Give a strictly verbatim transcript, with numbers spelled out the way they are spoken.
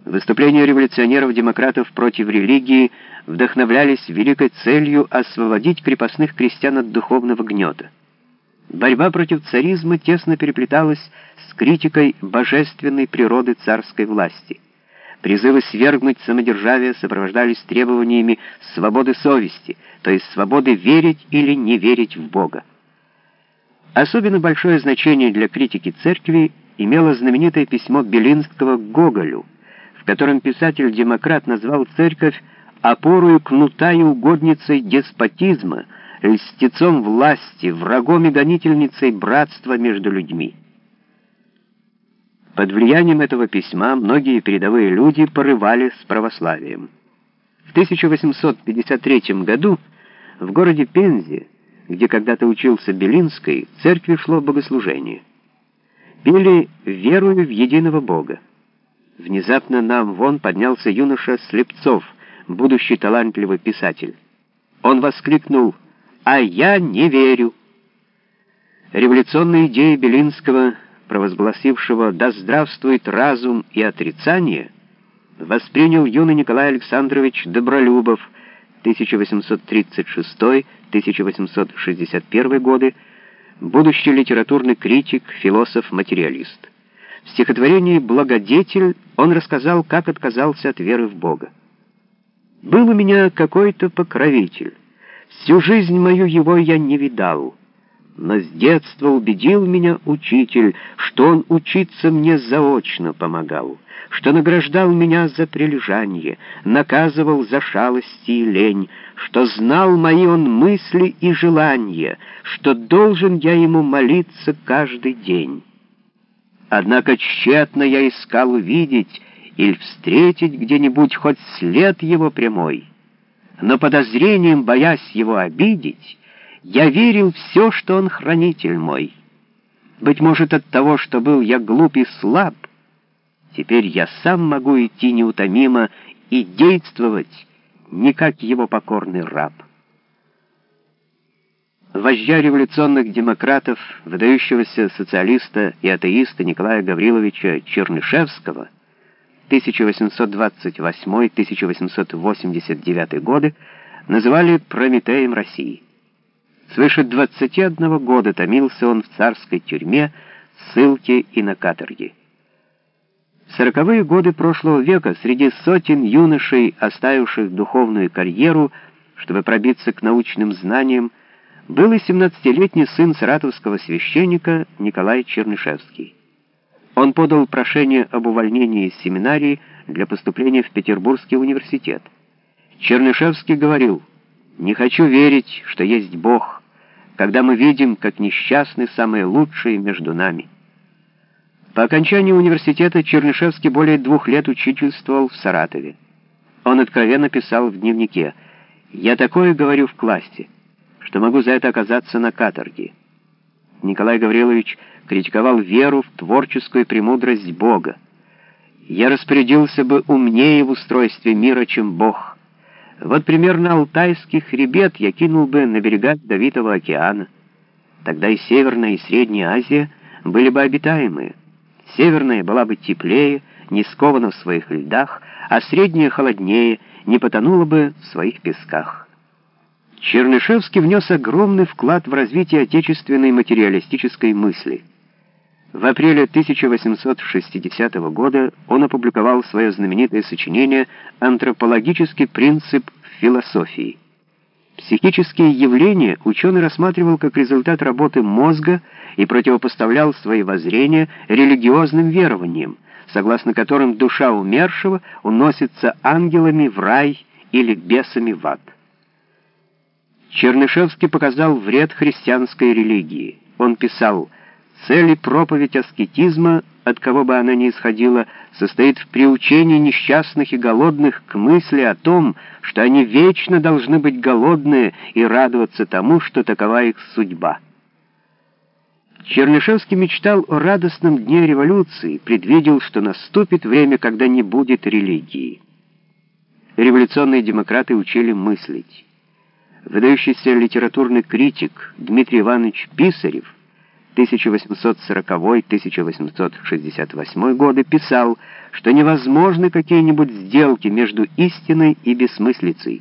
Выступления революционеров-демократов против религии вдохновлялись великой целью освободить крепостных крестьян от духовного гнета. Борьба против царизма тесно переплеталась с критикой божественной природы царской власти. Призывы свергнуть самодержавие сопровождались требованиями свободы совести, то есть свободы верить или не верить в Бога. Особенно большое значение для критики церкви имело знаменитое письмо Белинского к Гоголю, в котором писатель-демократ назвал церковь опорою кнута и угодницей деспотизма, льстецом власти, врагом и гонительницей братства между людьми. Под влиянием этого письма многие передовые люди порывали с православием. В тысяча восемьсот пятьдесят третьем году в городе Пензе, где когда-то учился Белинский, в церкви шло богослужение. Пели «Верую в единого Бога». Внезапно на амвон поднялся юноша Слепцов, будущий талантливый писатель. Он воскликнул: «А я не верю!» Революционные идеи Белинского, провозгласившего «Да здравствует разум и отрицание», воспринял юный Николай Александрович Добролюбов, тысяча восемьсот тридцать шестой — тысяча восемьсот шестьдесят первый годы, будущий литературный критик, философ-материалист. В стихотворении «Благодетель» он рассказал, как отказался от веры в Бога. «Был у меня какой-то покровитель, всю жизнь мою его я не видал, но с детства убедил меня учитель, что он учиться мне заочно помогал, что награждал меня за прилежание, наказывал за шалости и лень, что знал мои он мысли и желания, что должен я ему молиться каждый день. Однако тщетно я искал увидеть или встретить где-нибудь хоть след его прямой, но подозрением, боясь его обидеть, я верил все, что он хранитель мой. Быть может, от того, что был я глуп и слаб, теперь я сам могу идти неутомимо и действовать, не как его покорный раб». Вождя революционных демократов, выдающегося социалиста и атеиста Николая Гавриловича Чернышевского, тысяча восемьсот двадцать восьмой — тысяча восемьсот восемьдесят девятый годы, называли Прометеем России. Свыше двадцати одного года томился он в царской тюрьме, ссылке и на каторге. В сороковые годы прошлого века среди сотен юношей, оставивших духовную карьеру, чтобы пробиться к научным знаниям, был и семнадцатилетний сын саратовского священника Николай Чернышевский. Он подал прошение об увольнении из семинарии для поступления в Петербургский университет. Чернышевский говорил: «Не хочу верить, что есть Бог, когда мы видим, как несчастны самые лучшие между нами». По окончании университета Чернышевский более двух лет учительствовал в Саратове. Он откровенно писал в дневнике: «Я такое говорю в классе, что могу за это оказаться на каторге». Николай Гаврилович критиковал веру в творческую премудрость Бога. «Я распорядился бы умнее в устройстве мира, чем Бог. Вот примерно Алтайский хребет я кинул бы на берега Ледовитого океана. Тогда и Северная, и Средняя Азия были бы обитаемые. Северная была бы теплее, не скована в своих льдах, а Средняя холоднее, не потонула бы в своих песках». Чернышевский внес огромный вклад в развитие отечественной материалистической мысли. В апреле тысяча восемьсот шестидесятого года он опубликовал свое знаменитое сочинение «Антропологический принцип в философии». Психические явления ученый рассматривал как результат работы мозга и противопоставлял свои воззрения религиозным верованиям, согласно которым душа умершего уносится ангелами в рай или бесами в ад. Чернышевский показал вред христианской религии. Он писал: «Цель и проповедь аскетизма, от кого бы она ни исходила, состоит в приучении несчастных и голодных к мысли о том, что они вечно должны быть голодные и радоваться тому, что такова их судьба». Чернышевский мечтал о радостном дне революции, предвидел, что наступит время, когда не будет религии. Революционные демократы учили мыслить. Выдающийся литературный критик Дмитрий Иванович Писарев тысяча восемьсот сороковой — тысяча восемьсот шестьдесят восьмой годы, писал, что невозможны какие-нибудь сделки между истиной и бессмыслицей.